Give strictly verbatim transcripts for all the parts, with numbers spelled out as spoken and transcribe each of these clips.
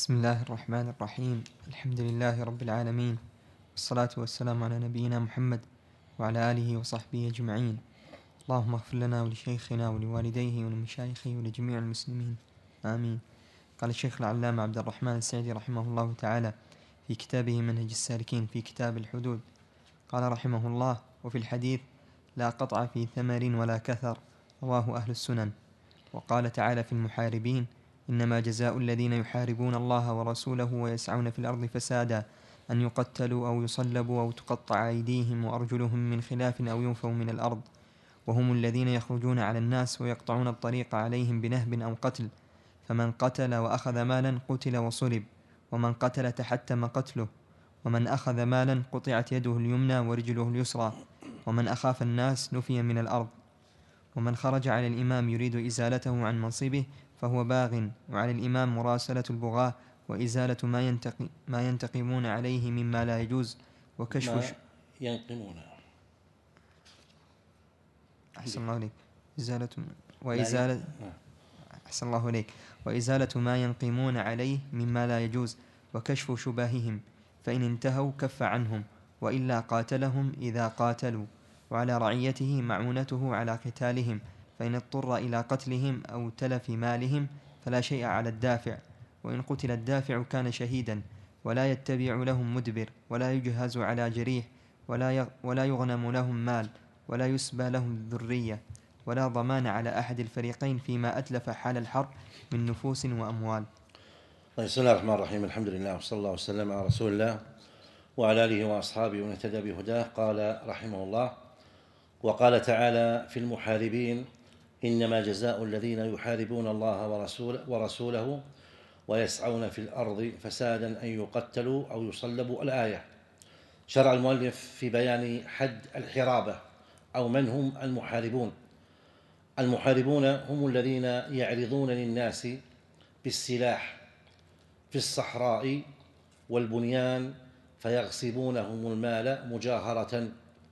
بسم الله الرحمن الرحيم. الحمد لله رب العالمين، والصلاة والسلام على نبينا محمد وعلى آله وصحبه أجمعين. اللهم اغفر لنا ولشيخنا ولوالديه ولمشايخه ولجميع المسلمين، آمين. قال الشيخ العلامة عبد الرحمن السعدي رحمه الله تعالى في كتابه منهج السالكين في كتاب الحدود، قال رحمه الله: وفي الحديث: لا قطع في ثمر ولا كثر، رواه أهل السنن. وقال تعالى في المحاربين: إنما جزاء الذين يحاربون الله ورسوله ويسعون في الأرض فسادا أن يقتلوا أو يصلبوا أو تقطع أيديهم وأرجلهم من خلاف أو ينفوا من الأرض، وهم الذين يخرجون على الناس ويقطعون الطريق عليهم بنهب أو قتل، فمن قتل وأخذ مالا قتل وصلب، ومن قتل تحتم قتله، ومن أخذ مالا قطعت يده اليمنى ورجله اليسرى، ومن أخاف الناس نفي من الأرض، ومن خرج على الإمام يريد إزالته عن منصبه فهو باغ، وعلى الإمام مراسلة البغاة وإزالة ما, ينتقي ما ينتقمون عليه مما لا يجوز، وكشف ما ينقمون أحسن الله عليك إزالة وإزالة أحسن الله عليك وإزالة ما ينقمون عليه مما لا يجوز، وكشف شبههم، فإن انتهوا كف عنهم، وإلا قاتلهم إذا قاتلوا، وعلى رعيته معونته على قتالهم، فإن اضطر إلى قتلهم أو تلف مالهم فلا شيء على الدافع، وإن قتل الدافع كان شهيدا، ولا يتبع لهم مدبر، ولا يجهز على جريح، ولا ولا يغنم لهم مال، ولا يسبى لهم ذرية، ولا ضمان على أحد الفريقين فيما أتلف حال الحرب من نفوس وأموال. بسم الله الرحمن الرحيم. الحمد لله وصلى الله وسلم على رسول الله وعلى آله وأصحابه ومن اهتدى بهداه. قال رحمه الله: وقال تعالى في المحاربين: إنما جزاء الذين يحاربون الله ورسوله, ورسوله ويسعون في الأرض فسادا أن يقتلوا أو يصلبوا. الآية. شرع المؤلف في بيان حد الحرابة أو من هم المحاربون. المحاربون هم الذين يعرضون للناس بالسلاح في الصحراء والبنيان فيغصبونهم المال مجاهرة.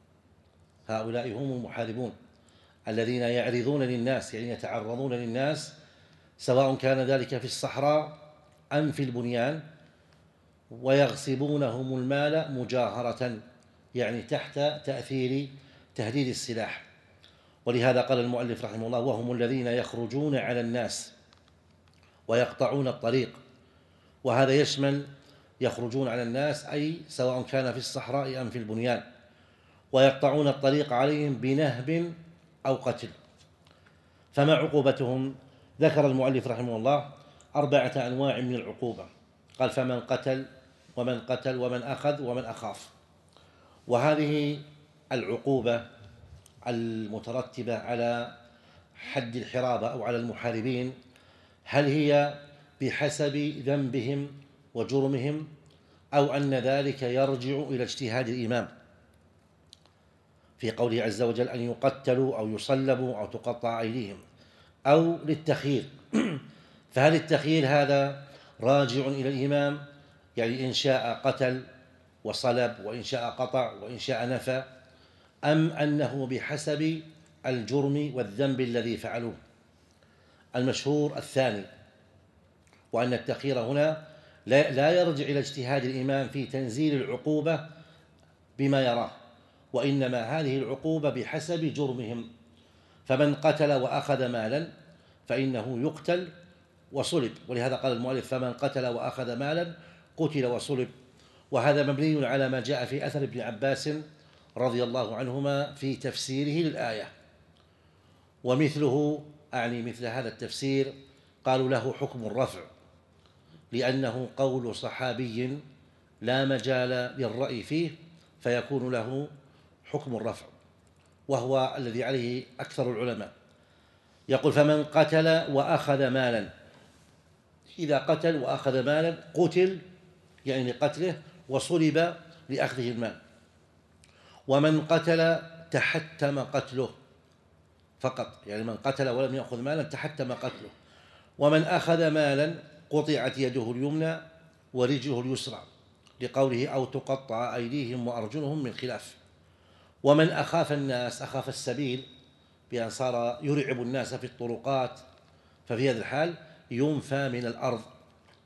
هؤلاء هم المحاربون الذين يعرضون للناس، يعني يتعرضون للناس، سواء كان ذلك في الصحراء أم في البنيان، ويغصبونهم المال مجاهرة، يعني تحت تأثير تهديد السلاح. ولهذا قال المؤلف رحمه الله: وهم الذين يخرجون على الناس ويقطعون الطريق. وهذا يشمل يخرجون على الناس أي سواء كان في الصحراء أم في البنيان، ويقطعون الطريق عليهم بنهب أو قتل. فما عقوبتهم؟ ذكر المؤلف رحمه الله أربعة أنواع من العقوبة. قال: فمن قتل ومن قتل ومن أخذ ومن أخاف. وهذه العقوبة المترتبة على حد الحرابة أو على المحاربين، هل هي بحسب ذنبهم وجرمهم، أو أن ذلك يرجع إلى اجتهاد الإمام في قوله عز وجل: أن يقتلوا أو يصلبوا أو تقطع أيديهم، أو للتخيير؟ فهل التخيير هذا راجع إلى الإمام، يعني إن شاء قتل وصلب وإن شاء قطع وإن شاء نفى، أم أنه بحسب الجرم والذنب الذي فعلوه؟ المشهور الثاني، وأن التخيير هنا لا يرجع إلى اجتهاد الإمام في تنزيل العقوبة بما يراه، وإنما هذه العقوبة بحسب جرمهم. فمن قتل وأخذ مالا فإنه يقتل وصلب، ولهذا قال المؤلف: فمن قتل وأخذ مالا قتل وصلب. وهذا مبني على ما جاء في أثر ابن عباس رضي الله عنهما في تفسيره للآية. ومثله، أعني مثل هذا التفسير، قالوا له حكم الرفع، لأنه قول صحابي لا مجال للرأي فيه، فيكون له حكم الرفع، وهو الذي عليه أكثر العلماء. يقول: فمن قتل وأخذ مالا، إذا قتل وأخذ مالا قتل يعني لقتله، وصلب لأخذه المال. ومن قتل تحتم قتله فقط، يعني من قتل ولم يأخذ مالا تحتم قتله. ومن أخذ مالا قطعت يده اليمنى ورجله اليسرى، لقوله: أو تقطع أيديهم وأرجلهم من خلاف. ومن أخاف الناس، أخاف السبيل بأن صار يرعب الناس في الطرقات، ففي هذا الحال ينفى من الأرض،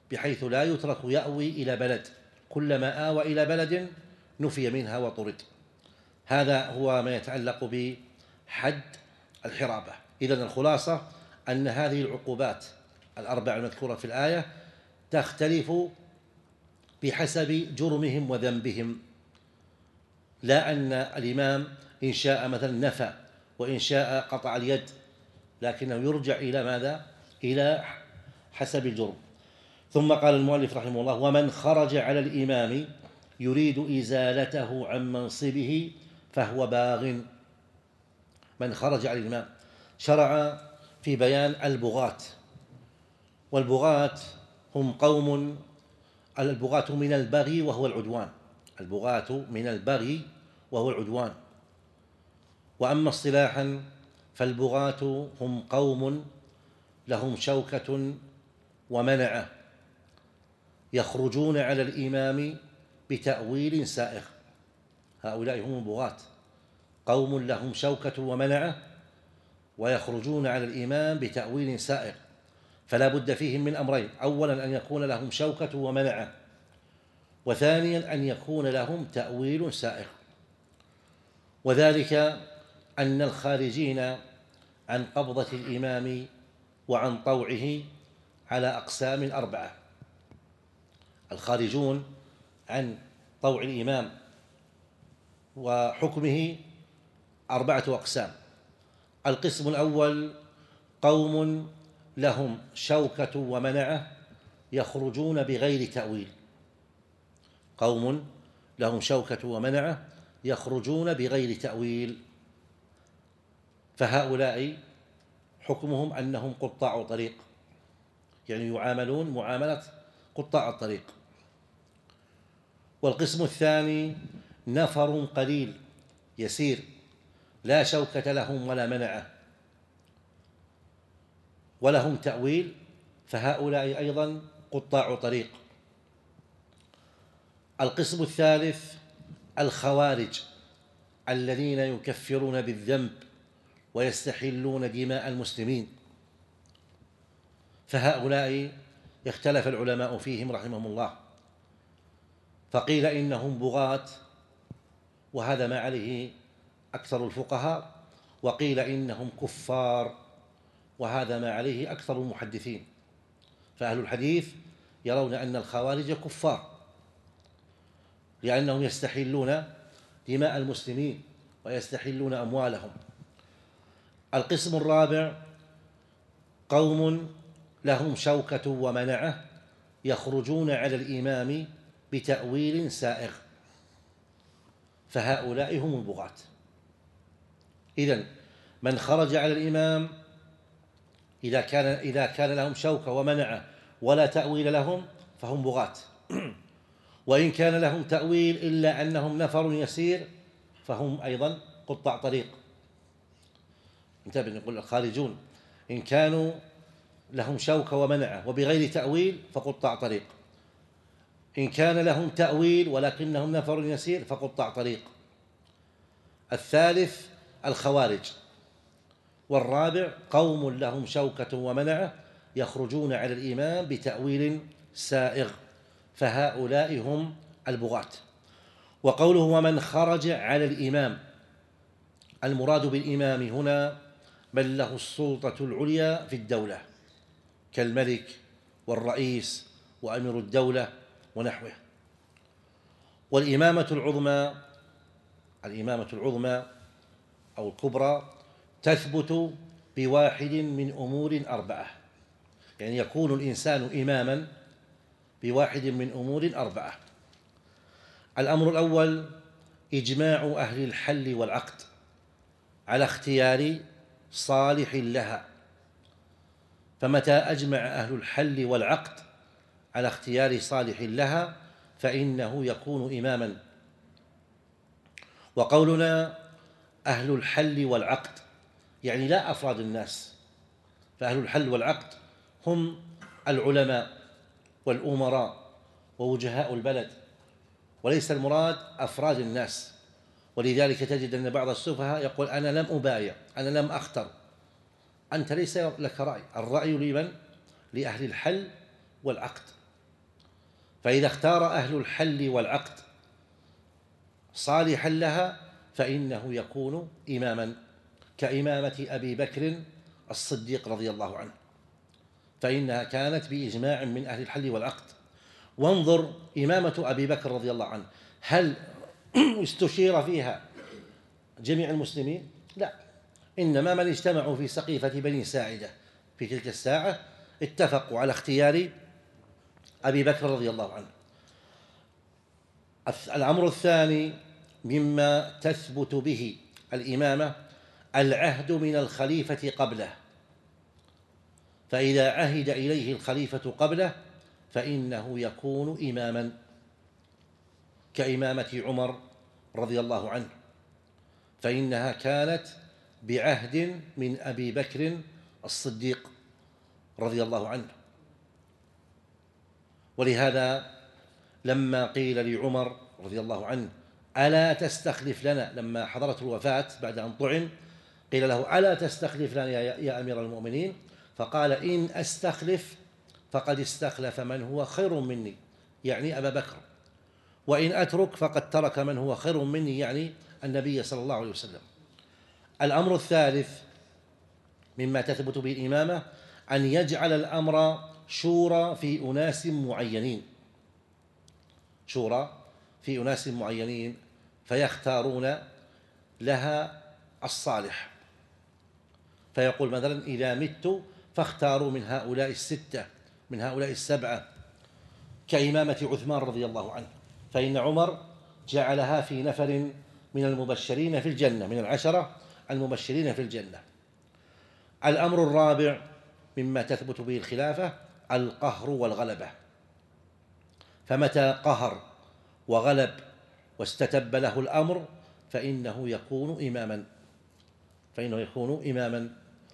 بحيث لا يترك يأوي إلى بلد، كلما آوى إلى بلد نفي منها وطرد. هذا هو ما يتعلق بحد الحرابة. إذن الخلاصة أن هذه العقوبات الأربع المذكورة في الآية تختلف بحسب جرمهم وذنبهم، لا أن الإمام إن شاء مثلا نفى وإن شاء قطع اليد، لكنه يرجع إلى ماذا؟ إلى حسب الجرم. ثم قال المؤلف رحمه الله: ومن خرج على الإمام يريد إزالته عن منصبه فهو باغ. من خرج على الإمام شرع في بيان البغاة، والبغاة هم قوم، البغاة من البغي وهو العدوان، البغاة من البغي وهو العدوان. وأما اصطلاحا فالبغاة هم قوم لهم شوكة ومنعة يخرجون على الإمام بتأويل سائغ. هؤلاء هم البغاة، قوم لهم شوكة ومنعة ويخرجون على الإمام بتأويل سائغ، فلا بد فيهم من أمرين: أولا أن يكون لهم شوكة ومنعة، وثانيا أن يكون لهم تأويل سائغ. وذلك أن الخارجين عن قبضة الإمام وعن طوعه على أقسام أربعة. الخارجون عن طوع الإمام وحكمه أربعة أقسام. القسم الأول قوم لهم شوكة ومنعة يخرجون بغير تأويل، قوم لهم شوكة ومنعة يخرجون بغير تأويل، فهؤلاء حكمهم أنهم قطاع طريق، يعني يعاملون معاملة قطاع الطريق. والقسم الثاني نفر قليل يسير لا شوكة لهم ولا منعة ولهم تأويل، فهؤلاء أيضا قطاع طريق. القسم الثالث الخوارج الذين يكفرون بالذنب ويستحلون دماء المسلمين، فهؤلاء اختلف العلماء فيهم رحمهم الله، فقيل إنهم بغاة وهذا ما عليه أكثر الفقهاء، وقيل إنهم كفار وهذا ما عليه أكثر المحدثين. فأهل الحديث يرون أن الخوارج كفار لأنهم يستحلون دماء المسلمين ويستحلون أموالهم. القسم الرابع قوم لهم شوكة ومنعة يخرجون على الإمام بتأويل سائغ، فهؤلاء هم البغاة. إذن من خرج على الإمام إذا كان إذا كان لهم شوكة ومنعة ولا تأويل لهم فهم بغاة، وإن كان لهم تأويل إلا أنهم نفر يسير فهم أيضا قطاع طريق. انتبه، نقول الخارجون إن كانوا لهم شوكة ومنعة وبغير تأويل فقطاع طريق، إن كان لهم تأويل ولكنهم نفر يسير فقطاع طريق. الثالث الخوارج، والرابع قوم لهم شوكة ومنعة يخرجون على الإمام بتأويل سائغ، فهؤلاء هم البغاة. وقوله ومن خرج على الإمام، المراد بالإمام هنا من له السلطة العليا في الدولة كالملك والرئيس وأمير الدولة ونحوه. والإمامة العظمى، الإمامة العظمى أو الكبرى تثبت بواحد من أمور أربعة، يعني يكون الإنسان إماما بواحد من أمور أربعة. الأمر الأول إجماع أهل الحل والعقد على اختيار صالح لها، فمتى أجمع أهل الحل والعقد على اختيار صالح لها فإنه يكون إماما. وقولنا أهل الحل والعقد يعني لا أفراد الناس، فأهل الحل والعقد هم العلماء والأمراء ووجهاء البلد، وليس المراد أفراد الناس. ولذلك تجد أن بعض السفهاء يقول أنا لم أبايع، أنا لم أختر. أنت ليس لك رأي، الرأي لمن؟ لأهل الحل والعقد. فإذا اختار أهل الحل والعقد صالحا لها فإنه يكون إماما، كإمامة أبي بكر الصديق رضي الله عنه، فإنها كانت بإجماع من أهل الحل والعقد. وانظر إمامة أبي بكر رضي الله عنه، هل استشير فيها جميع المسلمين؟ لا، إنما من اجتمعوا في سقيفة بني ساعدة في تلك الساعة اتفقوا على اختيار أبي بكر رضي الله عنه. الأمر الثاني مما تثبت به الإمامة العهد من الخليفة قبله، فإذا عهد إليه الخليفة قبله فإنه يكون إماما، كإمامة عمر رضي الله عنه، فإنها كانت بعهد من أبي بكر الصديق رضي الله عنه. ولهذا لما قيل لعمر رضي الله عنه ألا تستخلف لنا، لما حضرت الوفاة بعد أن طعن قيل له ألا تستخلف لنا يا أمير المؤمنين، فقال إن أستخلف فقد استخلف من هو خير مني، يعني أبا بكر، وإن أترك فقد ترك من هو خير مني، يعني النبي صلى الله عليه وسلم. الأمر الثالث مما تثبت به الإمامة أن يجعل الأمر شورى في أناس معينين، شورى في أناس معينين فيختارون لها الصالح، فيقول مثلا إذا مت فاختاروا من هؤلاء الستة من هؤلاء السبعة، كإمامة عثمان رضي الله عنه، فإن عمر جعلها في نفر من المبشرين في الجنة، من العشرة المبشرين في الجنة. الأمر الرابع مما تثبت به الخلافة القهر والغلبة، فمتى قهر وغلب واستتب له الأمر فإنه يكون إماما فإنه يكون إماما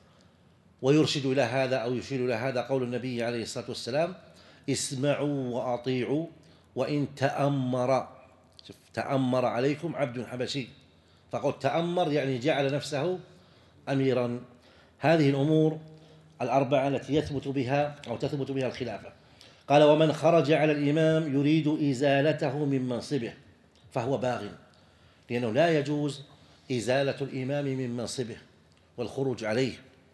ويرشد إلى هذا أو يشير إلى هذا قول النبي عليه الصلاة والسلام اسمعوا وأطيعوا وإن تأمر تأمر عليكم عبد حبشي، فقد تأمر يعني جعل نفسه أميرا. هذه الأمور الأربعة التي يثبت بها أو تثبت بها الخلافة. قال ومن خرج على الإمام يريد إزالته من منصبه فهو باغ، لأنه لا يجوز إزالة الإمام من منصبه والخروج عليه،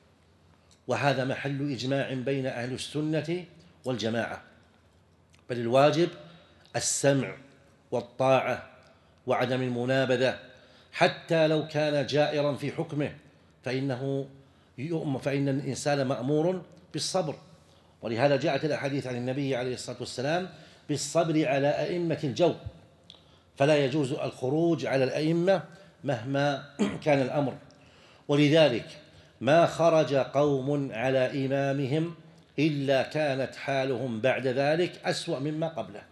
وهذا محل إجماع بين أهل السنة والجماعة، بل الواجب السمع والطاعة وعدم المنابذة، حتى لو كان جائرا في حكمه فإنه فإن الإنسان مأمور بالصبر. ولهذا جاءت الأحاديث عن النبي عليه الصلاة والسلام بالصبر على أئمة الجور، فلا يجوز الخروج على الأئمة مهما كان الأمر. ولذلك ما خرج قوم على إمامهم إلا كانت حالهم بعد ذلك أسوأ مما قبله،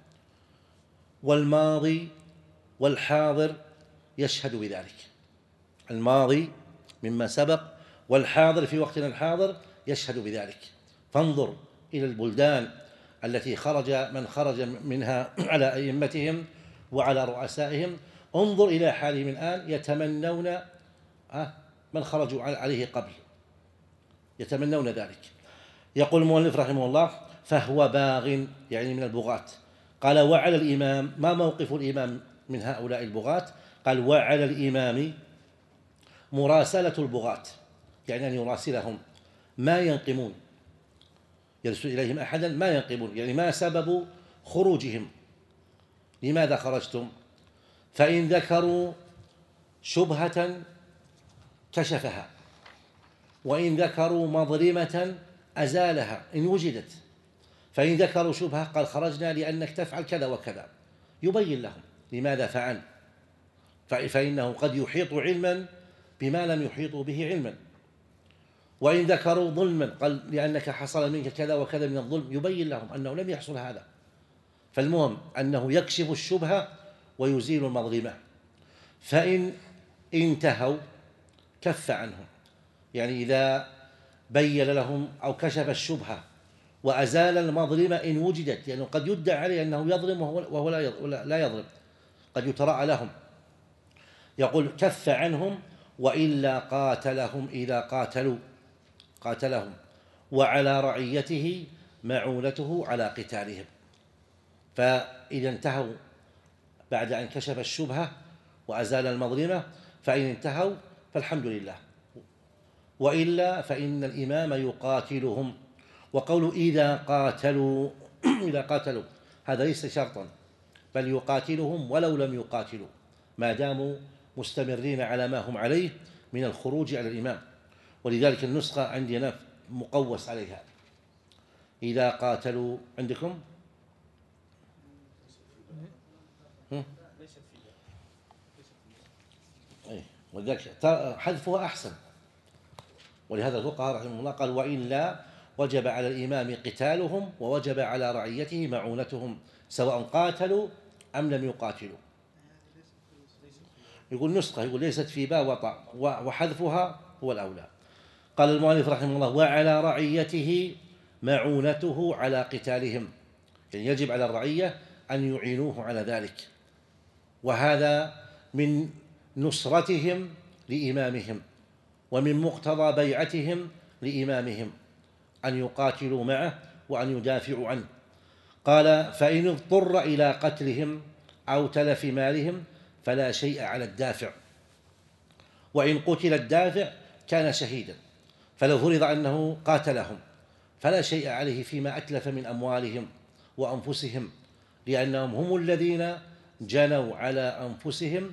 والماضي والحاضر يشهد بذلك، الماضي مما سبق والحاضر في وقتنا الحاضر يشهد بذلك. فانظر إلى البلدان التي خرج من خرج منها على أئمتهم وعلى رؤسائهم، انظر إلى حالهم الآن يتمنون من خرجوا عليه قبل، يتمنون ذلك. يقول المؤلف رحمه الله فهو باغ يعني من البغاة. قال وعلى الإمام، ما موقف الإمام من هؤلاء البغاة؟ قال وعلى الإمام مراسلة البغاة، يعني أن يراسلهم، ما ينقمون، يرسل إليهم أحدا ما ينقمون، يعني ما سبب خروجهم، لماذا خرجتم؟ فإن ذكروا شبهة كشفها، وإن ذكروا مظلمة أزالها إن وجدت. فإن ذكروا شبهة قال خرجنا لأنك تفعل كذا وكذا، يبين لهم لماذا فعل، فإنه قد يحيط علما بما لم يحيطوا به علما. وإن ذكروا ظلما قال لأنك حصل منك كذا وكذا من الظلم، يبين لهم أنه لم يحصل هذا. فالمهم أنه يكشف الشبهة ويزيل المظلمة. فإن انتهوا كف عنهم، يعني إذا بين لهم أو كشف الشبهة وأزال المظلمة إن وجدت، لأنه قد يدعى عليه أنه يظلم وهو لا يظلم، قد يتراءى لهم. يقول كف عنهم وإلا قاتلهم إذا قاتلوا قاتلهم، وعلى رعيته معونته على قتالهم. فإذا انتهوا بعد أن كشف الشبهة وأزال المظلمة فإن انتهوا فالحمد لله، وإلا فإن الإمام يقاتلهم. وقول إذا قاتلوا إذا قاتلوا هذا ليس شرطا، بل يقاتلهم ولو لم يقاتلوا ما داموا مستمرين على ما هم عليه من الخروج على الإمام. ولذلك النسخة عندي أنا مقوس عليها إذا قاتلوا. عندكم أي، ولذلك حذفها أحسن. ولهذا الفقهاء رحمه الله قال وإلا وجب على الإمام قتالهم ووجب على رعيته معونتهم سواء قاتلوا أم لم يقاتلوا. يقول نسخة يقول ليست في باء وطأ وحذفها هو الأولى. قال المؤلف رحمه الله وعلى رعيته معونته على قتالهم، يعني يجب على الرعية أن يعينوه على ذلك، وهذا من نصرتهم لإمامهم ومن مقتضى بيعتهم لإمامهم أن يقاتلوا معه وأن يدافعوا عنه. قال فإن اضطر إلى قتلهم أو تلف مالهم فلا شيء على الدافع، وإن قتل الدافع كان شهيدا، فلو فرض أنه قاتلهم فلا شيء عليه فيما أتلف من أموالهم وأنفسهم، لأنهم هم الذين جنوا على أنفسهم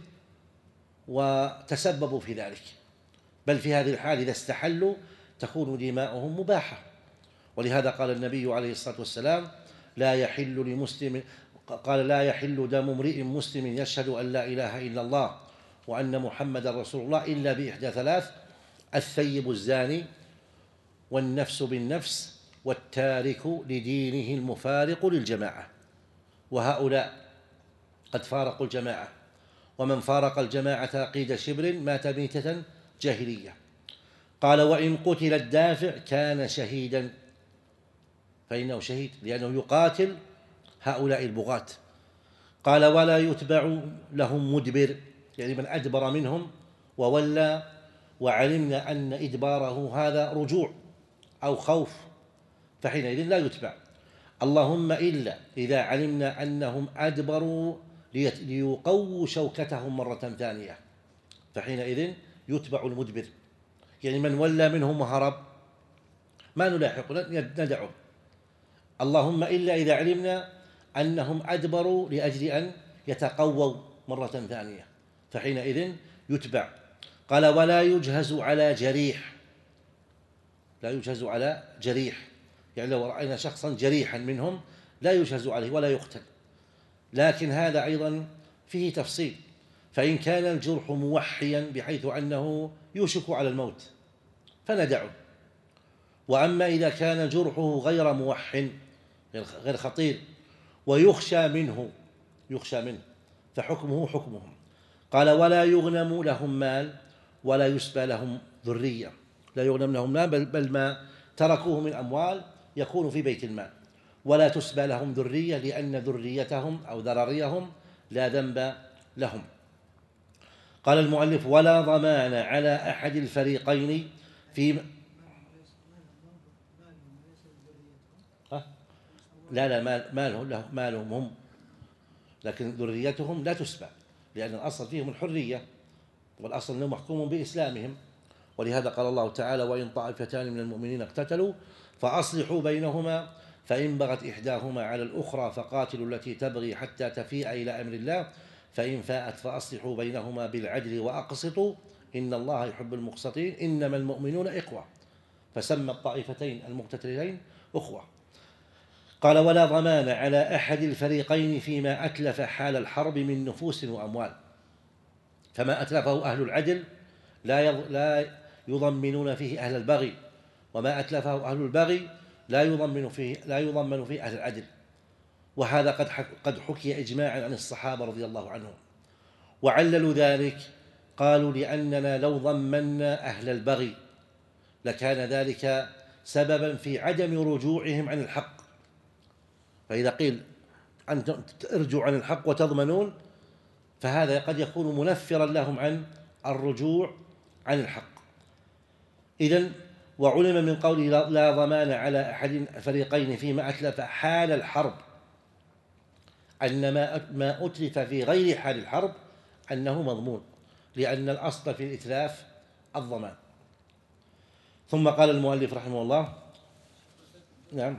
وتسببوا في ذلك. بل في هذه الحال إذا استحلوا تكون دماؤهم مباحة. ولهذا قال النبي عليه الصلاة والسلام لا يحل لمسلم قال لا يحل دم امرئ مسلم يشهد أن لا إله إلا الله وأن محمد رسول الله إلا بإحدى ثلاث: الثيب الزاني والنفس بالنفس والتارك لدينه المفارق للجماعة. وهؤلاء قد فارقوا الجماعة، ومن فارق الجماعة قيد شبر مات ميتة جاهلية. قال وإن قتل الدافع كان شهيدا، فإنه شهيد لأنه يقاتل هؤلاء البغاة. قال ولا يتبع لهم مدبر، يعني من أدبر منهم وولى وعلمنا أن إدباره هذا رجوع أو خوف فحينئذ لا يتبع، اللهم إلا إذا علمنا أنهم أدبروا ليقووا شوكتهم مرة ثانية فحينئذ يتبع المدبر. يعني من ولى منهم وهرب ما نلاحق ندعه، اللهم إلا إذا علمنا أنهم أدبروا لأجل أن يتقووا مرة ثانية فحينئذ يتبع. قال ولا يجهز على جريح، لا يجهز على جريح، يعني لو رأينا شخصا جريحا منهم لا يجهز عليه ولا يقتل. لكن هذا أيضا فيه تفصيل، فإن كان الجرح موحيا بحيث أنه يوشك على الموت فندعه، وأما إذا كان جرحه غير موح غير خطير ويخشى منه يخشى منه فحكمه حكمهم. قال ولا يغنم لهم مال ولا يسبى لهم ذرية، لا يغنم لهم مال بل, بل ما تركوه من أموال يكون في بيت المال، ولا تسبى لهم ذرية لأن ذريتهم أو ذراريهم لا ذنب لهم. قال المؤلف ولا ضمان على أحد الفريقين في لا لا مال مالهم, مالهم هم، لكن ذريتهم لا تسبى لأن الأصل فيهم الحرية والأصل أنهم محكوم بإسلامهم. ولهذا قال الله تعالى وإن طائفتان من المؤمنين اقتتلوا فأصلحوا بينهما فإن بغت إحداهما على الأخرى فقاتلوا التي تبغي حتى تفيء إلى أمر الله فإن فاءت فأصلحوا بينهما بالعدل وأقسطوا إن الله يحب المقسطين إنما المؤمنون إخوة، فسمى الطائفتين المقتتلين أخوة. قال ولا ضمان على أحد الفريقين فيما أتلف حال الحرب من نفوس وأموال، فما أتلفه أهل العدل لا لا يضمنون فيه أهل البغي، وما أتلفه أهل البغي لا يضمن فيه لا يضمن فيه أهل العدل. وهذا قد قد حكي إجماعا عن الصحابة رضي الله عنهم، وعللوا ذلك قالوا لأننا لو ضمنا أهل البغي لكان ذلك سببا في عدم رجوعهم عن الحق، فإذا قيل أن ترجعوا عن الحق وتضمنون فهذا قد يكون منفرا لهم عن الرجوع عن الحق. إذن وعلم من قوله لا ضمان على أحد الفريقين فيما أتلف حال الحرب أن ما ما أتلف في غير حال الحرب أنه مضمون، لأن الأصل في الإتلاف الضمان. ثم قال المؤلف رحمه الله نعم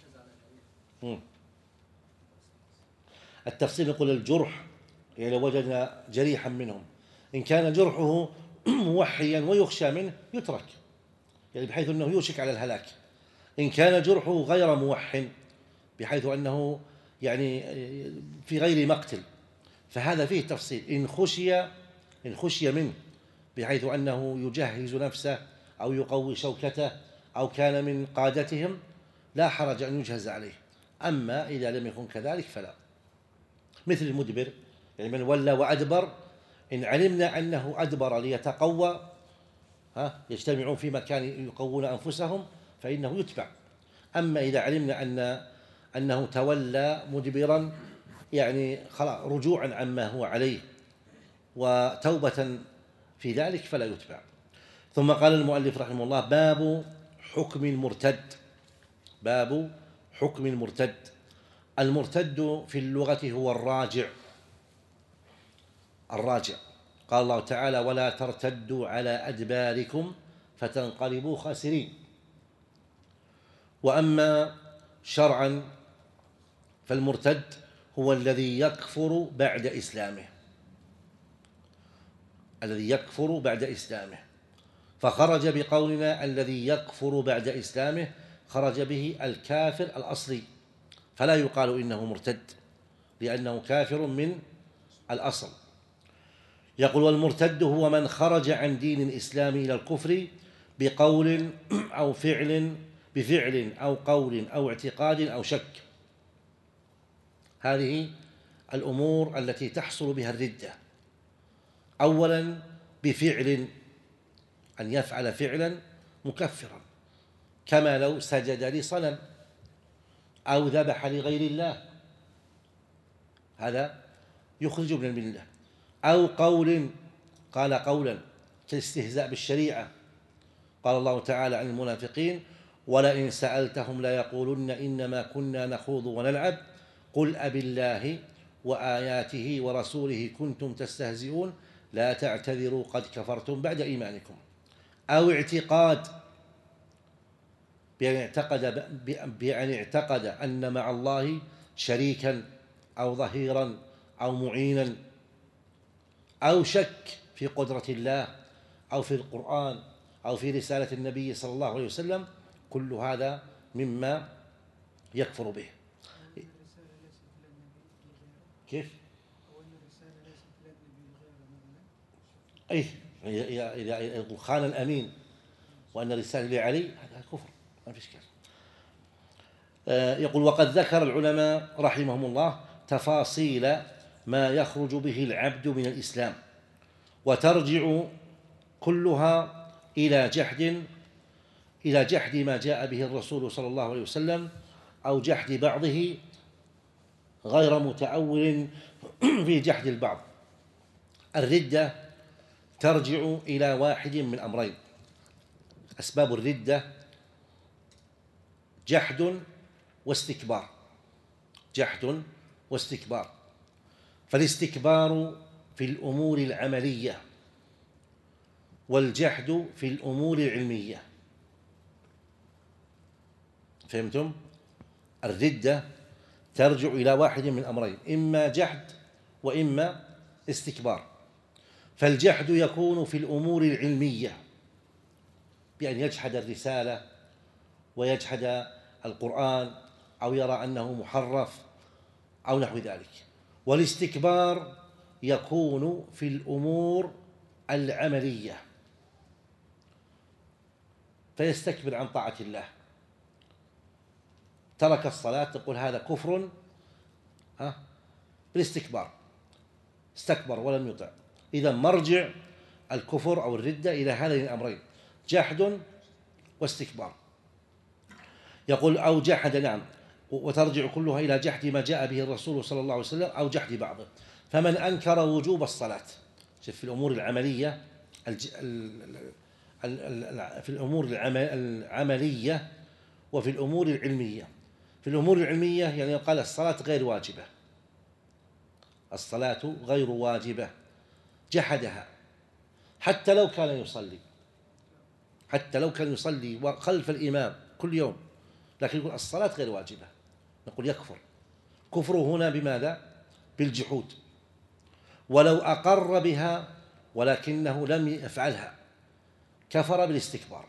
التفصيل يقول الجرح، يعني لو وجدنا جريحا منهم إن كان جرحه موحيا ويخشى منه يترك، يعني بحيث أنه يوشك على الهلاك. إن كان جرحه غير موح بحيث أنه يعني في غير مقتل فهذا فيه تفصيل. إن خشي إن خشي منه بحيث أنه يجهز نفسه أو يقوي شوكته أو كان من قادتهم لا حرج أن يجهز عليه. أما إذا لم يكن كذلك فلا. مثل المدبر، يعني من ولى وأدبر، إن علمنا أنه أدبر ليتقوى ها يجتمعون في مكان يقوون أنفسهم فإنه يتبع. أما إذا علمنا أن أنه تولى مدبرا يعني خلاص رجوعا عما هو عليه وتوبة في ذلك فلا يتبع. ثم قال المؤلف رحمه الله باب حكم المرتد. باب حكم المرتد. المرتد في اللغة هو الراجع. الراجع قال الله تعالى ولا ترتدوا على أدباركم فتنقلبوا خاسرين. وأما شرعا فالمرتد هو الذي يكفر بعد إسلامه، الذي يكفر بعد إسلامه، فخرج بقولنا الذي يكفر بعد إسلامه خرج به الكافر الأصلي، فلا يقال إنه مرتد لأنه كافر من الأصل. يقول والمرتد هو من خرج عن دين الإسلام إلى الكفر بقول أو فعل بفعل أو قول أو اعتقاد أو شك. هذه الأمور التي تحصل بها الردة. أولا بفعل، أن يفعل فعلا مكفرا كما لو سجد لصنم أو ذبح لغير الله، هذا يخرج من الملة. أو قول، قال قولا كالاستهزاء بالشريعة، قال الله تعالى عن المنافقين ولئن سألتهم ليقولن إنما كنا نخوض ونلعب قل أبالله وآياته ورسوله كنتم تستهزئون لا تعتذروا قد كفرتم بعد إيمانكم. أو اعتقاد، بأن اعتقد, بأن اعتقد أن مع الله شريكا أو ظهيرا أو معينا. أو شك في قدرة الله أو في القرآن أو في رسالة النبي صلى الله عليه وسلم، كل هذا مما يكفر به. كيف؟ أي إذا يقول خان الأمين وأن الرسالة لعلي هذا كفر ما في إشكال. يقول وقد ذكر العلماء رحمهم الله تفاصيل ما يخرج به العبد من الإسلام، وترجع كلها إلى جحد إلى جحد ما جاء به الرسول صلى الله عليه وسلم أو جحد بعضه غير متأول في جحد البعض. الردة ترجع إلى واحد من أمرين. أسباب الردة جحد واستكبار. جحد واستكبار. فالاستكبار في الأمور العملية والجحد في الأمور العلمية. فهمتم؟ الردة ترجع إلى واحد من أمرين، إما جحد وإما استكبار. فالجحد يكون في الأمور العلمية بأن يجحد الرسالة ويجحد القرآن أو يرى أنه محرف أو نحو ذلك. والاستكبار يكون في الأمور العملية فيستكبر عن طاعة الله. ترك الصلاة تقول هذا كفر ها بالاستكبار، استكبر ولم يطع. إذا مرجع الكفر أو الردة إلى هذين الأمرين جحد واستكبار. يقول أو جحد، نعم، وترجع كلها إلى جحد ما جاء به الرسول صلى الله عليه وسلم أو جحد بعضه. فمن أنكر وجوب الصلاة في الأمور العملية في الأمور العملية وفي الأمور العلمية. في الأمور العلمية يعني قال الصلاة غير واجبة الصلاة غير واجبة، جحدها حتى لو كان يصلي، حتى لو كان يصلي خلف الإمام كل يوم، لكن يقول الصلاة غير واجبة، نقول يكفر. كفره هنا بماذا؟ بالجحود. ولو أقر بها ولكنه لم يفعلها كفر بالاستكبار.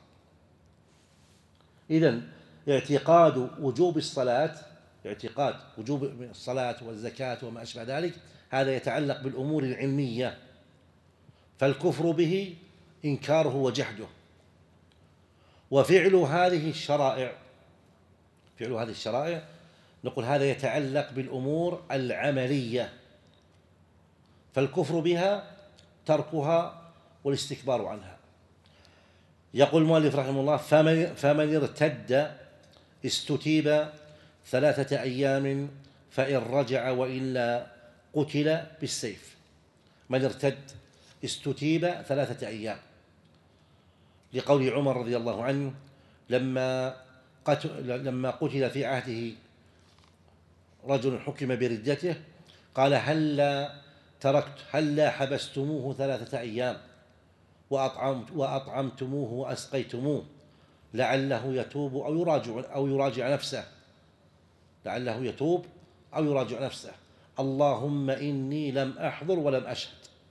إذن اعتقاد وجوب الصلاة، اعتقاد وجوب الصلاة والزكاة وما أشبه ذلك، هذا يتعلق بالأمور العلمية، فالكفر به إنكاره وجحده. وفعل هذه الشرائع، فعل هذه الشرائع نقول هذا يتعلق بالأمور العملية، فالكفر بها تركها والاستكبار عنها. يقول المؤلف رحمه الله: فمن, فمن ارتد استتيب ثلاثة أيام فإن رجع وإلا قتل بالسيف. من ارتد استتيب ثلاثة أيام، لقول عمر رضي الله عنه لما قتل, لما قتل في عهده رجل حكم بردته قال: هلا تركت هلا حبستموه ثلاثة أيام وأطعمت وأطعمتموه وأسقيتموه لعله يتوب أو يراجع أو يراجع نفسه، لعله يتوب أو يراجع نفسه، اللهم إني لم أحضر ولم أشهد.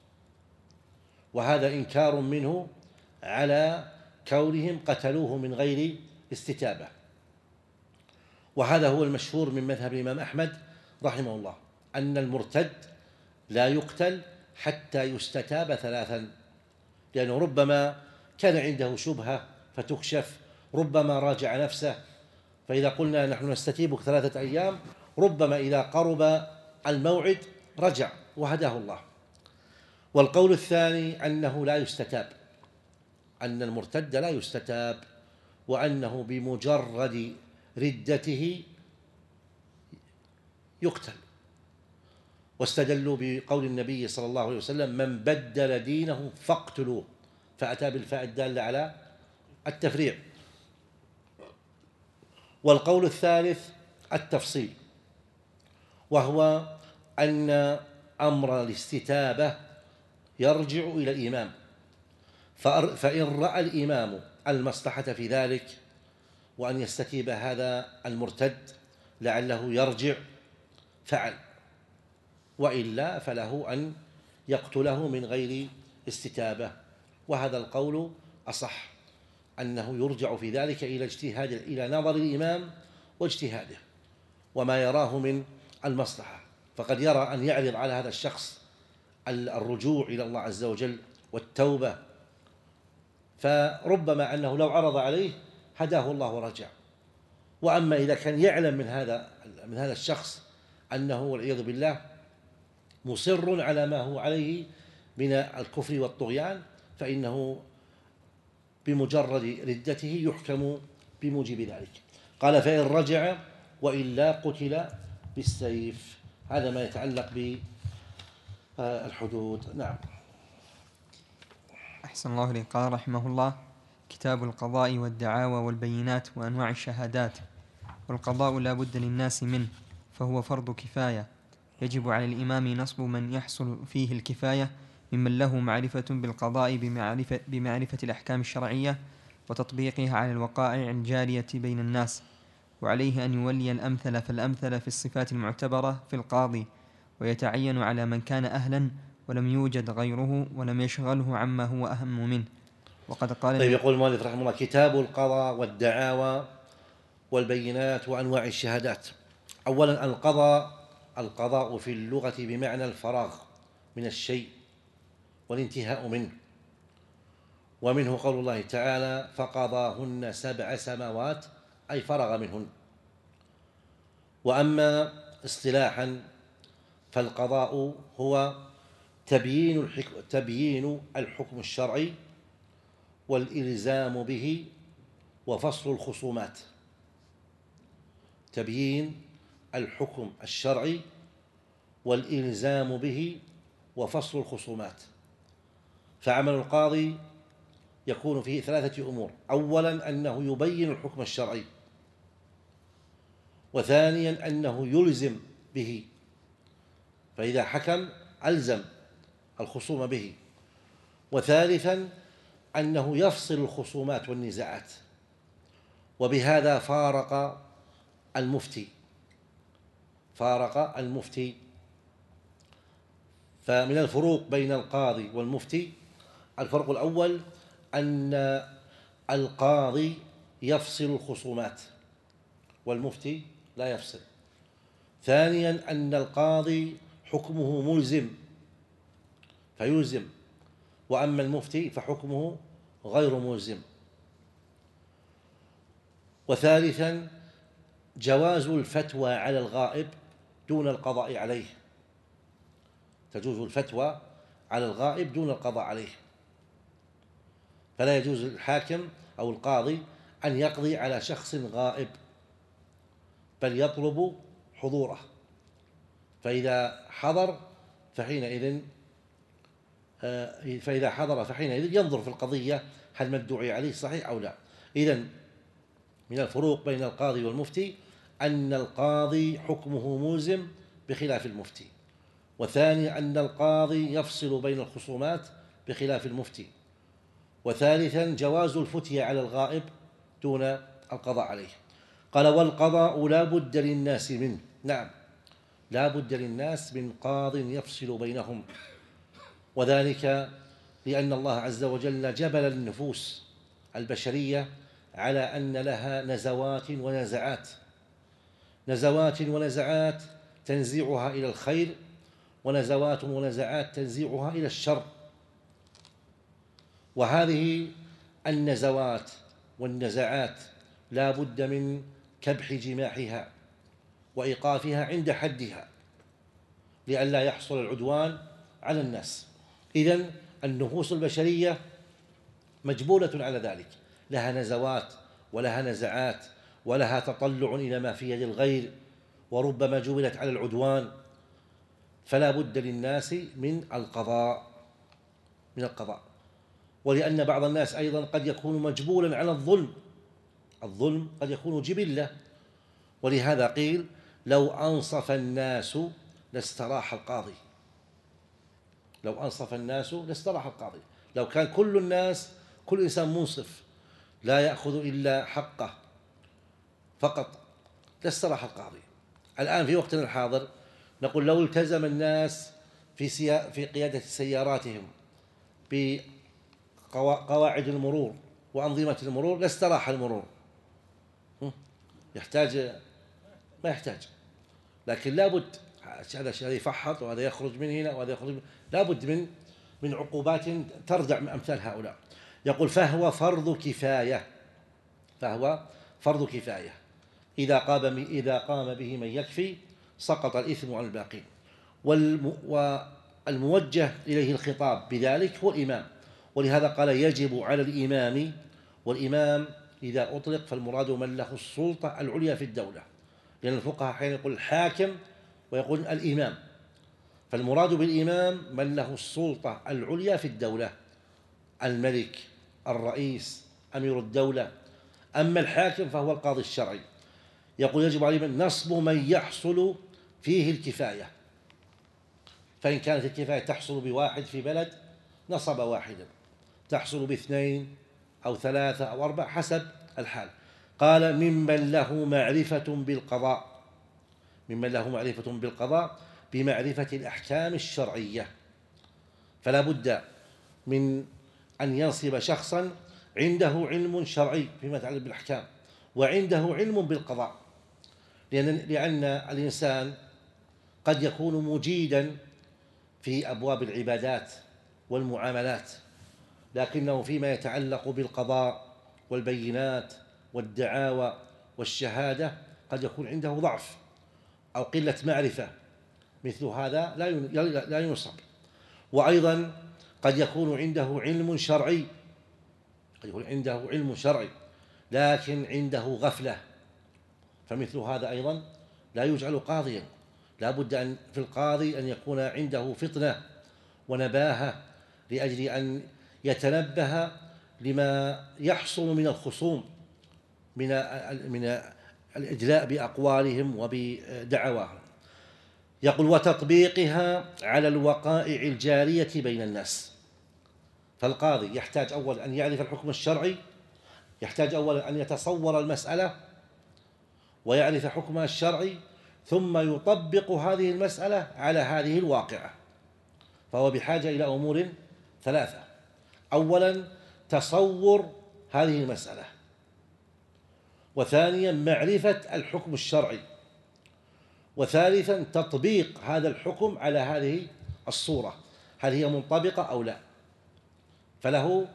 وهذا إنكار منه على كونهم قتلوه من غير استتابة. وهذا هو المشهور من مذهب الإمام أحمد رحمه الله، أن المرتد لا يقتل حتى يستتاب ثلاثا، لأنه ربما كان عنده شبهة فتكشف، ربما راجع نفسه، فإذا قلنا نحن نستتيبك ثلاثة أيام ربما إذا قرب الموعد رجع وهداه الله. والقول الثاني أنه لا يستتاب، أن المرتد لا يستتاب، وأنه بمجرد ردته يقتل. واستدلوا بقول النبي صلى الله عليه وسلم: من بدل دينه فاقتلوه، فأتى بالفاء الدالة على التفريع. والقول الثالث التفصيل، وهو أن أمر الاستتابة يرجع إلى الإمام، فإن رأى الإمام المصلحة في ذلك وأن يستتيب هذا المرتد لعله يرجع فعل، وإلا فله أن يقتله من غير استتابة. وهذا القول أصح، أنه يرجع في ذلك إلى اجتهاد إلى نظر الإمام واجتهاده وما يراه من المصلحة. فقد يرى أن يعرض على هذا الشخص الرجوع إلى الله عز وجل والتوبة، فربما أنه لو عرض عليه هداه الله ورجع. وأما إذا كان يعلم من هذا من هذا الشخص أنه والعياذ بالله مصر على ما هو عليه من الكفر والطغيان، فإنه بمجرد ردته يحكم بموجب ذلك. قال: فإن رجع وإلا قتل بالسيف. هذا ما يتعلق بالحدود. نعم. أحسن الله إليك. قال رحمه الله: كتاب القضاء والدعاوى والبينات وأنواع الشهادات. والقضاء لا بد للناس منه، فهو فرض كفاية، يجب على الإمام نصب من يحصل فيه الكفاية ممن له معرفة بالقضاء بمعرفة, بمعرفة الأحكام الشرعية وتطبيقها على الوقائع الجارية بين الناس، وعليه أن يولي الأمثل فالأمثل في الصفات المعتبرة في القاضي، ويتعين على من كان أهلا ولم يوجد غيره ولم يشغله عما هو أهم منه. وقد قال طيب، يقول المؤلف رحمه الله: كتاب القضاء والدعاوى والبينات وأنواع الشهادات. أولا القضاء. القضاء في اللغة بمعنى الفراغ من الشيء والانتهاء منه، ومنه قول الله تعالى: فقضاهن سبع سماوات، أي فرغ منهن. وأما اصطلاحا فالقضاء هو تبيين الحكم, تبيين الحكم الشرعي والإلزام به وفصل الخصومات. تبيين الحكم الشرعي والإلزام به وفصل الخصومات. فعمل القاضي يكون فيه ثلاثة أمور: أولا أنه يبين الحكم الشرعي، وثانيا أنه يلزم به فإذا حكم ألزم الخصوم به. وثالثا أنه يفصل الخصومات والنزاعات، وبهذا فارق المفتي فارق المفتي فمن الفروق بين القاضي والمفتي: الفرق الأول أن القاضي يفصل الخصومات والمفتي لا يفصل. ثانيا أن القاضي حكمه ملزم فيلزم، وأما المفتي فحكمه غير ملزم. وثالثا جواز الفتوى على الغائب دون القضاء عليه، تجوز الفتوى على الغائب دون القضاء عليه، فلا يجوز للحاكم أو القاضي أن يقضي على شخص غائب، بل يطلب حضوره، فإذا حضر فحينئذ فإذا حضر فحينئذ ينظر في القضية هل ما ادعي عليه صحيح أو لا. إذن من الفروق بين القاضي والمفتي أن القاضي حكمه ملزم بخلاف المفتي، وثاني أن القاضي يفصل بين الخصومات بخلاف المفتي، وثالثا جواز الفتية على الغائب دون القضاء عليه. قال: والقضاء لا بد للناس منه. نعم، لا بد للناس من قاض يفصل بينهم، وذلك لأن الله عز وجل جبل النفوس البشرية على أن لها نزوات ونزعات نزوات ونزعات تنزعها إلى الخير، ونزوات ونزعات تنزعها إلى الشر. وهذه النزوات والنزعات لا بد من كبح جماحها وإيقافها عند حدها لئلا يحصل العدوان على الناس. إذن النفوس البشرية مجبولة على ذلك، لها نزوات ولها نزعات ولها تطلع إلى ما في يد الغير، وربما جبلت على العدوان، فلا بد للناس من القضاء من القضاء ولأن بعض الناس أيضا قد يكون مجبولا على الظلم الظلم قد يكون جبلة، ولهذا قيل: لو أنصف الناس لاستراح القاضي لو أنصف الناس لاستراح القاضي لو كان كل الناس كل إنسان منصف لا يأخذ إلا حقه فقط لاستراح القاضي. الآن في وقتنا الحاضر نقول: لو التزم الناس في في قيادة سياراتهم بقواعد المرور وأنظمة المرور لاستراح المرور. يحتاج؟ ما يحتاج، لكن لابد هذا يفحط وهذا يخرج من هنا وهذا يخرج من... لابد من من عقوبات تردع من أمثال هؤلاء. يقول: فهو فرض كفاية فهو فرض كفاية إذا قام إذا قام به من يكفي سقط الإثم عن الباقين. والموجه إليه الخطاب بذلك هو الإمام، ولهذا قال: يجب على الإمام. والإمام إذا أطلق فالمراد من له السلطة العليا في الدولة، لأن الفقهاء أحيانا يقول الحاكم ويقول الإمام، فالمراد بالإمام من له السلطة العليا في الدولة، الملك، الرئيس، أمير الدولة. أما الحاكم فهو القاضي الشرعي. يقول: يجب عليه نصب من يحصل فيه الكفاية، فإن كانت الكفاية تحصل بواحد في بلد نصب واحدا، تحصل باثنين أو ثلاثة أو أربعة حسب الحال. قال: ممن له معرفة بالقضاء ممن له معرفة بالقضاء بمعرفة الأحكام الشرعية، فلا بد من أن ينصب شخصا عنده علم شرعي فيما يتعلق بالأحكام وعنده علم بالقضاء، لأن لأن الإنسان قد يكون مجيدا في أبواب العبادات والمعاملات، لكنه فيما يتعلق بالقضاء والبينات والدعاوى والشهادة قد يكون عنده ضعف أو قلة معرفة، مثل هذا لا ينصب. وأيضا قد يكون عنده علم شرعي قد يكون عنده علم شرعي لكن عنده غفلة، فمثل هذا أيضا لا يجعل قاضيا. لا بد أن في القاضي أن يكون عنده فطنة ونباهة لأجل أن يتنبه لما يحصل من الخصوم من من الإدلاء بأقوالهم وبدعواهم. يقول وتطبيقها على الوقائع الجارية بين الناس. فالقاضي يحتاج أولا أن يعرف الحكم الشرعي، يحتاج أولا أن يتصور المسألة ويعرف حكمها الشرعي، ثم يطبق هذه المسألة على هذه الواقعة. فهو بحاجة إلى أمور ثلاثة: أولا تصور هذه المسألة، وثانيا معرفة الحكم الشرعي، وثالثا تطبيق هذا الحكم على هذه الصورة، هل هي منطبقة أو لا. فله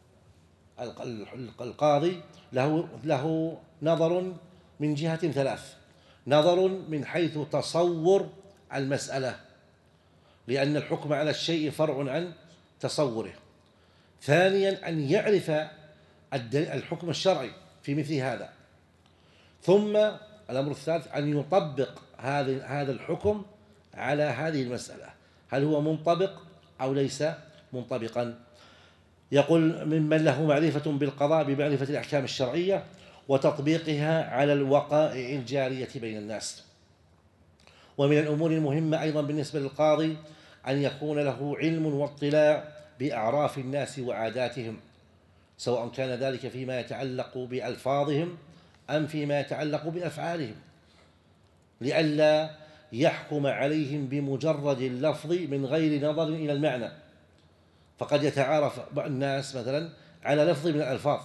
القاضي له له نظر من جهة ثلاث: نظر من حيث تصور المسألة، لأن الحكم على الشيء فرع عن تصوره. ثانيا أن يعرف الحكم الشرعي في مثل هذا. ثم الأمر الثالث أن يطبق هذا هذا الحكم على هذه المسألة، هل هو منطبق أو ليس منطبقا. يقول ممن له معرفة بالقضاء بمعرفة الأحكام الشرعية وتطبيقها على الوقائع الجارية بين الناس. ومن الأمور المهمة أيضا بالنسبة للقاضي أن يكون له علم واطلاع بأعراف الناس وعاداتهم، سواء كان ذلك فيما يتعلق بألفاظهم أم فيما يتعلق بأفعالهم، لئلا يحكم عليهم بمجرد اللفظ من غير نظر إلى المعنى. فقد يتعارف بعض الناس مثلا على لفظ من الألفاظ،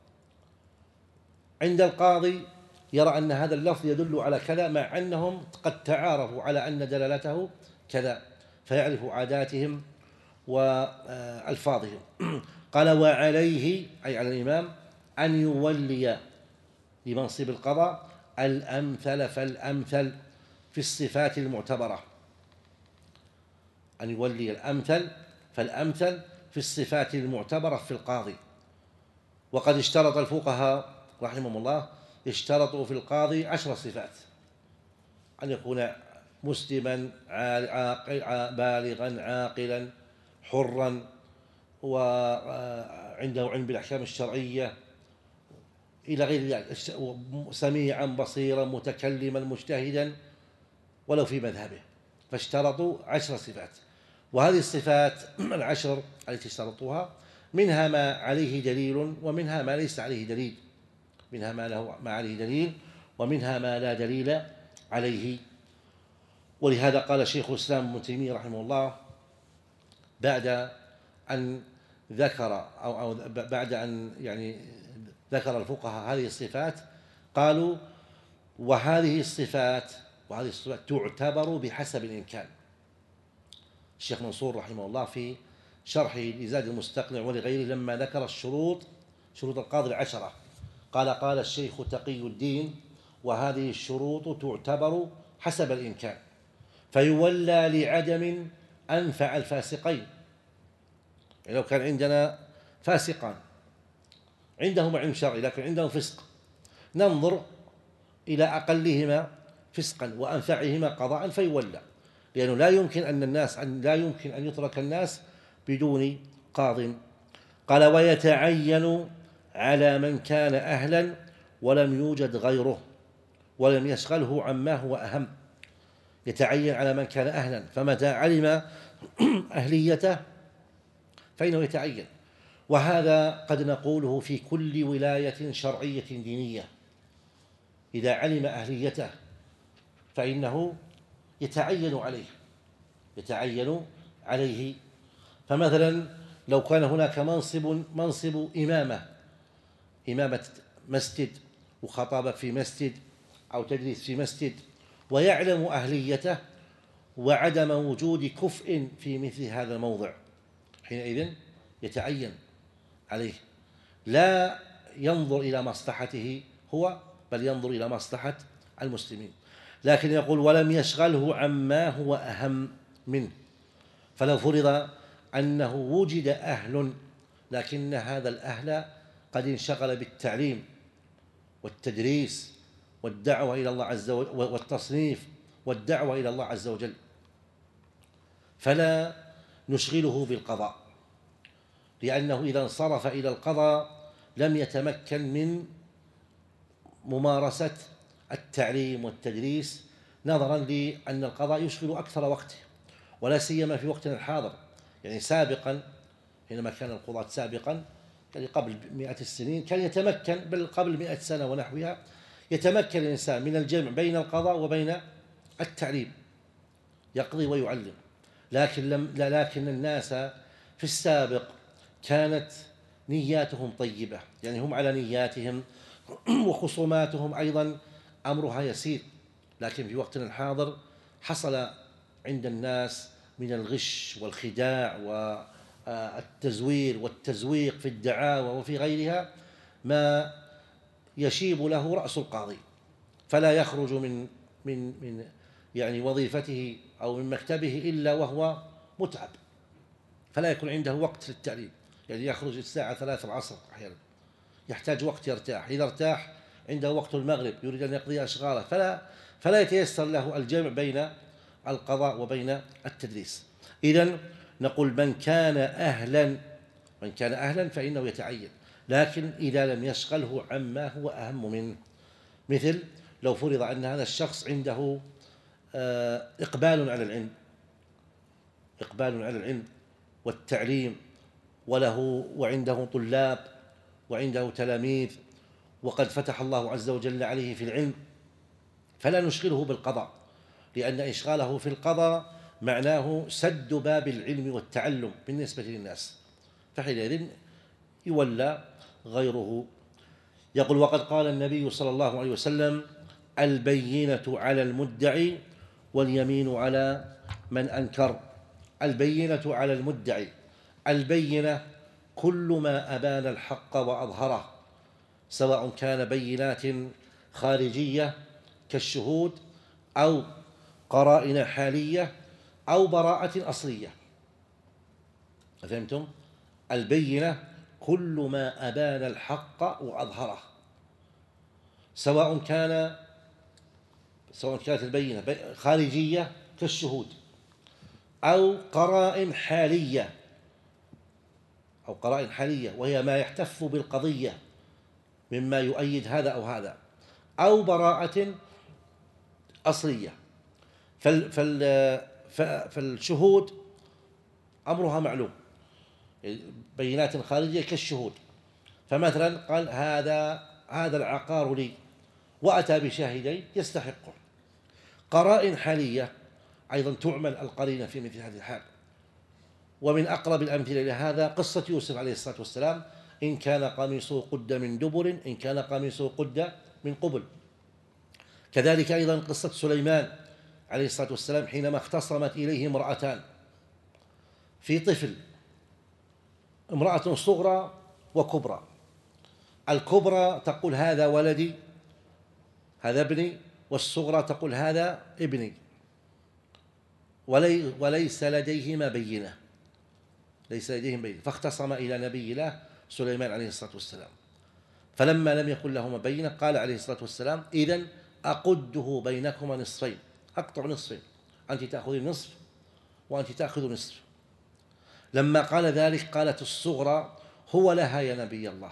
عند القاضي يرى أن هذا اللفظ يدل على كذا، مع أنهم قد تعارفوا على أن دلالته كذا، فيعرف عاداتهم وألفاظهم. قال وعليه أي على الإمام أن يولي لمنصب القضاء الأمثل فالأمثل في الصفات المعتبرة، أن يولي الأمثل فالأمثل في الصفات المعتبرة في القاضي. وقد اشترط الفقهاء رحمهم الله، اشترطوا في القاضي عشر صفات: أن يكون مسلما بالغا عاقلا حرا، وعنده علم بالأحكام الشرعية إلى غير ذلك، سميعا بصيرا متكلما مجتهدا ولو في مذهبه. فاشترطوا عشر صفات، وهذه الصفات العشر التي اشترطوها منها ما عليه دليل ومنها ما ليس عليه دليل، منها ما له ما عليه دليل ومنها ما لا دليل عليه. ولهذا قال شيخ الإسلام ابن تيمية رحمه الله بعد أن ذكر أو, أو بعد أن يعني ذكر الفقهاء هذه الصفات، قالوا وهذه الصفات وهذه الصفات تعتبر بحسب الإمكان. الشيخ منصور رحمه الله في شرحه لزاد المستقنع ولغيره لما ذكر الشروط شروط القاضي العشرة قال قال الشيخ تقي الدين وهذه الشروط تعتبر حسب الإمكان، فيولى لعدم أنفع الفاسقين. يعني لو كان عندنا فاسقان عندهم علم شرعي لكن عندهم فسق، ننظر إلى أقلهما فسقا وأنفعهما قضاء فيولى، لأنه لا يمكن أن الناس أن لا يمكن أن يترك الناس بدون قاض. قال ويتعين على من كان أهلا ولم يوجد غيره ولم يشغله عما هو أهم. يتعين على من كان أهلا، فمتى علم أهليته فإنه يتعين. وهذا قد نقوله في كل ولاية شرعية دينية، إذا علم أهليته فإنه يتعين عليه يتعين عليه. فمثلا لو كان هناك منصب منصب إمامة إمامة مسجد وخطابة في مسجد أو تدريس في مسجد، ويعلم أهليته وعدم وجود كفء في مثل هذا الموضع، حينئذ يتعين عليه، لا ينظر إلى مصلحته هو بل ينظر إلى مصلحة المسلمين. لكن يقول ولم يشغله عما هو أهم منه. فلو فرض أنه وجد أهل لكن هذا الأهل قد انشغل بالتعليم والتدريس والدعوة إلى الله عز وجل والتصنيف والدعوة إلى الله عز وجل، فلا نشغله بالقضاء، لأنه إذا انصرف إلى القضاء لم يتمكن من ممارسة التعليم والتدريس نظرا لأن القضاء يشغل أكثر وقته، ولا سيما في وقتنا الحاضر. يعني سابقا حينما كان القضاة سابقا يعني قبل مئة السنين كان يتمكن، بل قبل مئة سنة ونحوها يتمكن الإنسان من الجمع بين القضاء وبين التعليم، يقضي ويعلم. لكن لم لكن الناس في السابق كانت نياتهم طيبة، يعني هم على نياتهم وخصوماتهم أيضا أمرها يسير. لكن في وقتنا الحاضر حصل عند الناس من الغش والخداع والتزوير والتزويق في الدعاوى وفي غيرها ما يشيب له رأس القاضي، فلا يخرج من من من يعني وظيفته أو من مكتبه إلا وهو متعب، فلا يكون عنده وقت للتعليم. يعني يخرج الساعة ثلاثة العصر أحيانا، يحتاج وقت يرتاح، إذا ارتاح عنده وقت المغرب يريد أن يقضي أشغاله، فلا فلا يتيسر له الجمع بين القضاء وبين التدريس. إذن نقول من كان أهلا من كان أهلا فإنه يتعين، لكن إذا لم يشغله عما هو أهم منه، مثل لو فرض أن هذا الشخص عنده إقبال على العلم إقبال على العلم والتعليم، وله وعنده طلاب وعنده تلاميذ، وقد فتح الله عز وجل عليه في العلم، فلا نشغله بالقضاء، لأن إشغاله في القضاء معناه سد باب العلم والتعلم بالنسبة للناس، فحينئذ يولى غيره. يقول: وقد قال النبي صلى الله عليه وسلم: البينة على المدعي واليمين على من أنكر. البينة على المدعي، البينة كل ما أبان الحق وأظهره، سواء كان بينات خارجية كالشهود أو قرائن حالية أو براءة أصلية. فهمتم؟ البينة كل ما أبان الحق وأظهره، سواء كان سواء كانت البينة خارجية كالشهود أو قرائن حالية أو قرائن حالية وهي ما يحتف بالقضية مما يؤيد هذا أو هذا، أو براءة أصلية. فالشهود أمرها معلوم، بينات خارجية كالشهود، فمثلا قال هذا هذا العقار لي وأتى بشاهدين يستحقه. قرائن حالية أيضا تعمل القرينة في مثل هذه الحال، ومن أقرب الأمثلة لهذا قصة يوسف عليه الصلاة والسلام: إن كان قميصه قد من دبر إن كان قميصه قد من قبل. كذلك أيضا قصة سليمان عليه الصلاة والسلام حينما اختصمت إليه امرأتان في طفل، امرأة صغرى وكبرى. الكبرى تقول هذا ولدي هذا ابني، والصغرى تقول هذا ابني، ولي وليس لديهما بينة ليس لديهم بينة فاختصم إلى نبي الله سليمان عليه الصلاة والسلام، فلما لم يكن لهما بينة قال عليه الصلاة والسلام: إذن أقده بينكما نصفين، أقطع نصفين، أنت تأخذين نصف وأنت تأخذ نصف. لما قال ذلك قالت الصغرى: هو لها يا نبي الله،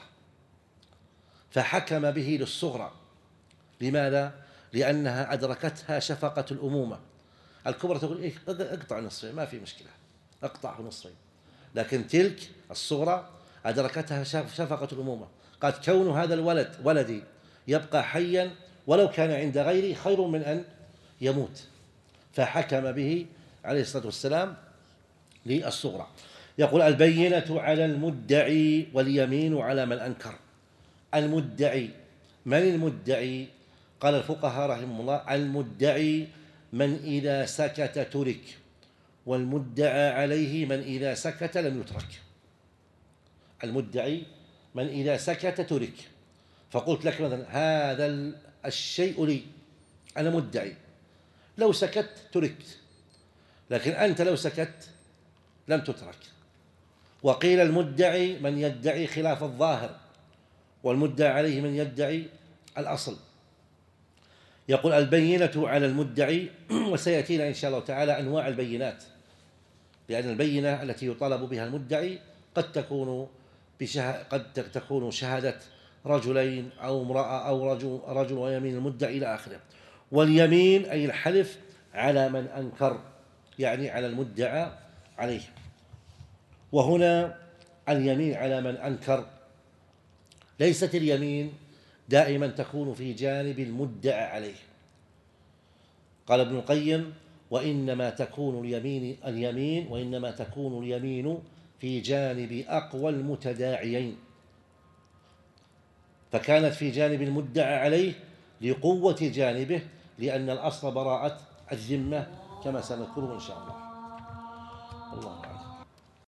فحكم به للصغرى. لماذا؟ لأنها أدركتها شفقة الأمومة. الكبرى تقول إيه اقطع نصفين ما في مشكلة، اقطعه نصفين، لكن تلك الصغرى أدركتها شفقة الأمومة، قالت كون هذا الولد ولدي يبقى حيا ولو كان عند غيري خير من أن يموت، فحكم به عليه الصلاة والسلام للصغرى. يقول: البينة على المدعي واليمين على من أنكر. المدعي، من المدعي؟ قال الفقهاء رحمهم الله: المدعي من إذا سكت ترك، والمدعى عليه من إذا سكت لم يترك. المدعي من إذا سكت ترك، فقلت لك مثلا هذا الشيء لي، أنا مدعي، لو سكت تركت، لكن أنت لو سكت لم تترك. وقيل المدعي من يدعي خلاف الظاهر، والمدعى عليه من يدعي الأصل. يقول: البينة على المدعي. وسيأتينا إن شاء الله تعالى أنواع البينات، لأن البينة التي يطالب بها المدعي قد تكون بشه... قد تكون شهادة رجلين أو امرأة أو رجل, رجل ويمين المدعي إلى آخره. واليمين أي الحلف على من أنكر، يعني على المدعى عليه. وهنا اليمين على من أنكر ليست اليمين دائما تكون في جانب المدعى عليه. قال ابن القيم: وإنما تكون اليمين اليمين وإنما تكون اليمين في جانب أقوى المتداعيين، فكانت في جانب المدعى عليه لقوة جانبه، لأن الأصل براءة الذمة كما سنذكره إن شاء الله. الله